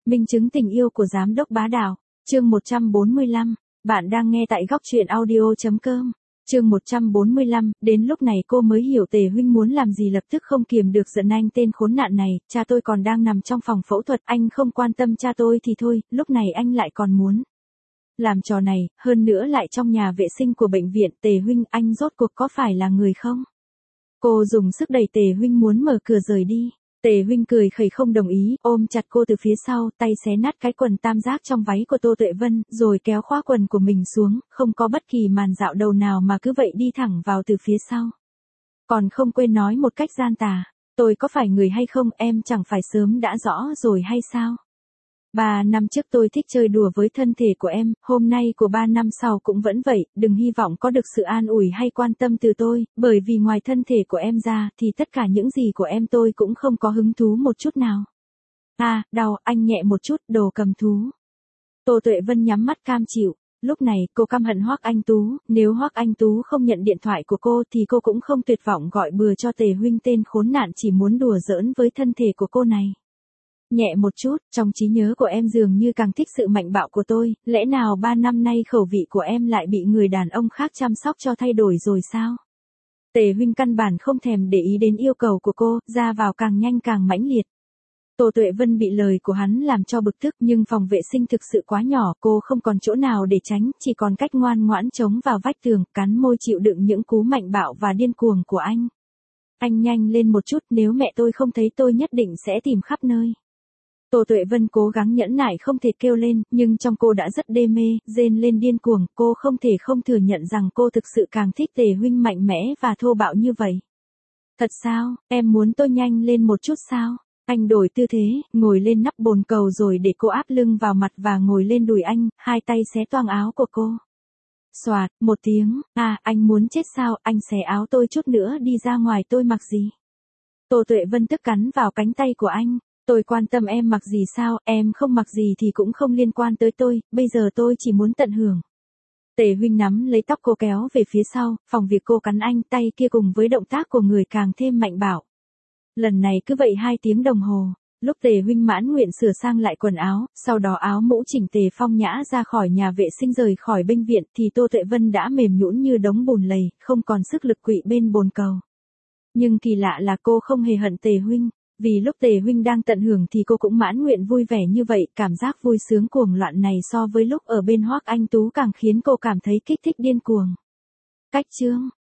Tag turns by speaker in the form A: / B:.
A: Minh chứng tình yêu của giám đốc bá đạo. Chương 145. Bạn đang nghe tại góc truyện audio.com. Chương 145. Đến lúc này cô mới hiểu Tề huynh muốn làm gì, lập tức không kiềm được giận anh tên khốn nạn này. Cha tôi còn đang nằm trong phòng phẫu thuật, anh không quan tâm cha tôi thì thôi, lúc này anh lại còn muốn làm trò này, hơn nữa lại trong nhà vệ sinh của bệnh viện. Tề huynh, anh rốt cuộc có phải là người không? Cô dùng sức đẩy Tề huynh muốn mở cửa rời đi. Tề huynh cười khẩy không đồng ý, ôm chặt cô từ phía sau, tay xé nát cái quần tam giác trong váy của Tô Tuệ Vân, rồi kéo khóa quần của mình xuống, không có bất kỳ màn dạo đầu nào mà cứ vậy đi thẳng vào từ phía sau. Còn không quên nói một cách gian tà, tôi có phải người hay không, em chẳng phải sớm đã rõ rồi hay sao? 3 năm trước tôi thích chơi đùa với thân thể của em, hôm nay của 3 năm sau cũng vẫn vậy, đừng hy vọng có được sự an ủi hay quan tâm từ tôi, bởi vì ngoài thân thể của em ra, thì tất cả những gì của em tôi cũng không có hứng thú một chút nào. À, đau, anh nhẹ một chút, đồ cầm thú. Tô Tuệ Vân nhắm mắt cam chịu. Lúc này, cô căm hận Hoắc Anh Tú, nếu Hoắc Anh Tú không nhận điện thoại của cô thì cô cũng không tuyệt vọng gọi bừa cho Tề huynh tên khốn nạn chỉ muốn đùa giỡn với thân thể của cô này. Nhẹ một chút, trong trí nhớ của em dường như càng thích sự mạnh bạo của tôi, lẽ nào 3 năm nay khẩu vị của em lại bị người đàn ông khác chăm sóc cho thay đổi rồi sao? Tề huynh căn bản không thèm để ý đến yêu cầu của cô, ra vào càng nhanh càng mãnh liệt. Tô Tuệ Vân bị lời của hắn làm cho bực tức, nhưng phòng vệ sinh thực sự quá nhỏ, cô không còn chỗ nào để tránh, chỉ còn cách ngoan ngoãn chống vào vách tường, cắn môi chịu đựng những cú mạnh bạo và điên cuồng của anh. Anh nhanh lên một chút, nếu mẹ tôi không thấy tôi nhất định sẽ tìm khắp nơi. Tô Tuệ Vân cố gắng nhẫn nại không thể kêu lên, nhưng trong cô đã rất đê mê, rên lên điên cuồng, cô không thể không thừa nhận rằng cô thực sự càng thích Tề huynh mạnh mẽ và thô bạo như vậy. Thật sao, em muốn tôi nhanh lên một chút sao? Anh đổi tư thế, ngồi lên nắp bồn cầu rồi để cô áp lưng vào mặt và ngồi lên đùi anh, hai tay xé toang áo của cô. Xoạt, một tiếng, à, anh muốn chết sao, anh xé áo tôi chút nữa đi ra ngoài tôi mặc gì? Tô Tuệ Vân tức cắn vào cánh tay của anh. Tôi quan tâm em mặc gì sao, em không mặc gì thì cũng không liên quan tới tôi, bây giờ tôi chỉ muốn tận hưởng. Tề huynh nắm lấy tóc cô kéo về phía sau, phòng việc cô cắn anh, tay kia cùng với động tác của người càng thêm mạnh bạo. Lần này cứ vậy 2 tiếng đồng hồ, lúc Tề huynh mãn nguyện sửa sang lại quần áo, sau đó áo mũ chỉnh tề phong nhã ra khỏi nhà vệ sinh rời khỏi bệnh viện thì Tô Tuệ Vân đã mềm nhũn như đống bùn lầy, không còn sức lực quỵ bên bồn cầu. Nhưng kỳ lạ là cô không hề hận Tề huynh. Vì lúc Tề huynh đang tận hưởng thì cô cũng mãn nguyện vui vẻ như vậy, cảm giác vui sướng cuồng loạn này so với lúc ở bên Hoắc Anh Tú càng khiến cô cảm thấy kích thích điên cuồng. Cách chương